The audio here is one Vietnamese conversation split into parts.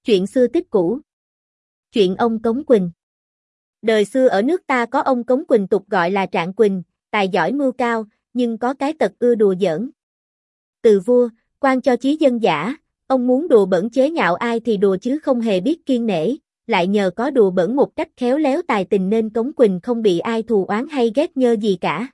Chuyện xưa tích cũ. Chuyện ông Cống Quỳnh. Đời xưa ở nước ta có ông Cống Quỳnh tục gọi là Trạng Quỳnh, tài giỏi mưu cao, nhưng có cái tật ưa đùa giỡn. Từ vua, quan cho chí dân dã, ông muốn đùa bỡn chế nhạo ai thì đùa chứ không hề biết kiêng nể, lại nhờ có đùa bỡn một cách khéo léo tài tình nên Cống Quỳnh không bị ai thù oán hay ghét nhơ gì cả.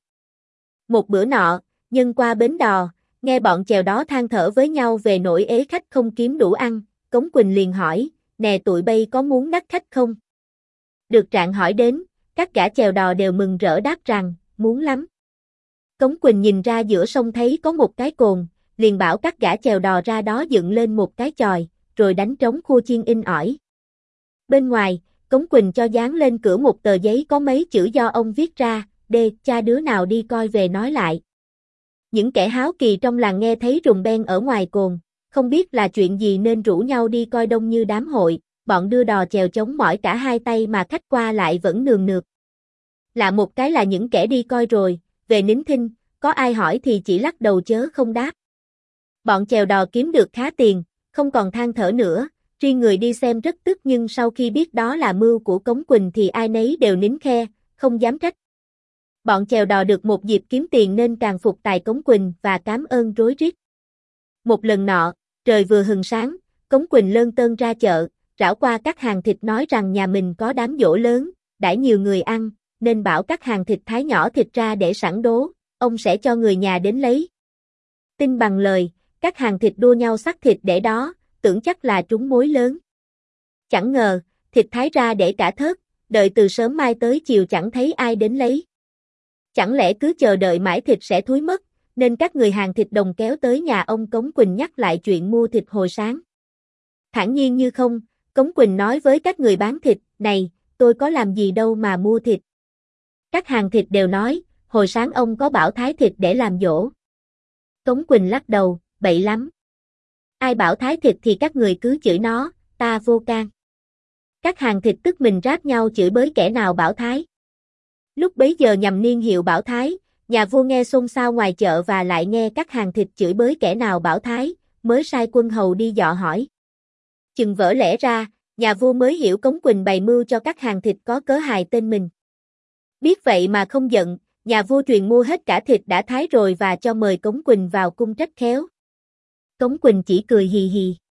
Một bữa nọ, nhân qua bến đò, nghe bọn chèo đó than thở với nhau về nỗi ế khách không kiếm đủ ăn, Cống Quỳnh liền hỏi, nè tụi bay có muốn đắc khách không? Được Trạng hỏi đến, các gã chèo đò đều mừng rỡ đáp rằng, muốn lắm. Cống Quỳnh nhìn ra giữa sông thấy có một cái cồn, liền bảo các gã chèo đò ra đó dựng lên một cái chòi, rồi đánh trống khua chiên in ỏi. Bên ngoài, Cống Quỳnh cho dán lên cửa một tờ giấy có mấy chữ do ông viết ra, đê, cha đứa nào đi coi về nói lại. Những kẻ háo kỳ trong làng nghe thấy rùng beng ở ngoài cồn, không biết là chuyện gì nên rủ nhau đi coi đông như đám hội, bọn đưa đò chèo chống mỏi cả hai tay mà khách qua lại vẫn nườm nượp. Lạ một cái là những kẻ đi coi rồi, về nín thinh, có ai hỏi thì chỉ lắc đầu chớ không đáp. Bọn chèo đò kiếm được khá tiền, không còn than thở nữa, riêng người đi xem rất tức nhưng sau khi biết đó là mưu của Cống Quỳnh thì ai nấy đều nín khe, không dám trách. Bọn chèo đò được một dịp kiếm tiền nên càng phục tài Cống Quỳnh và cảm ơn rối rít. Một lần nọ, trời vừa hừng sáng, Cống Quỳnh lơn tơn ra chợ, rảo qua các hàng thịt nói rằng nhà mình có đám giỗ lớn, đãi nhiều người ăn, nên bảo các hàng thịt thái nhỏ thịt ra để sẵn đố, ông sẽ cho người nhà đến lấy. Tin bằng lời, các hàng thịt đua nhau xắt thịt để đó, tưởng chắc là trúng mối lớn. Chẳng ngờ, thịt thái ra để cả thớt, đợi từ sớm mai tới chiều chẳng thấy ai đến lấy. Chẳng lẽ cứ chờ đợi mãi thịt sẽ thúi mất, nên các người hàng thịt đồng kéo tới nhà ông Cống Quỳnh nhắc lại chuyện mua thịt hồi sáng. Thản nhiên như không, Cống Quỳnh nói với các người bán thịt, này, tôi có làm gì đâu mà mua thịt. Các hàng thịt đều nói, hồi sáng ông có bảo thái thịt để làm giỗ. Cống Quỳnh lắc đầu, bậy lắm. Ai bảo thái thịt thì các người cứ chửi nó, ta vô can. Các hàng thịt tức mình ráp nhau chửi bới kẻ nào bảo thái. Lúc bấy giờ nhằm niên hiệu bảo thái, nhà vua nghe xôn xao ngoài chợ và lại nghe các hàng thịt chửi bới kẻ nào bảo thái, mới sai quân hầu đi dọ hỏi. Chừng vỡ lẽ ra, nhà vua mới hiểu Cống Quỳnh bày mưu cho các hàng thịt có cớ hài tên mình. Biết vậy mà không giận, nhà vua truyền mua hết cả thịt đã thái rồi và cho mời Cống Quỳnh vào cung trách khéo. Cống Quỳnh chỉ cười hì hì.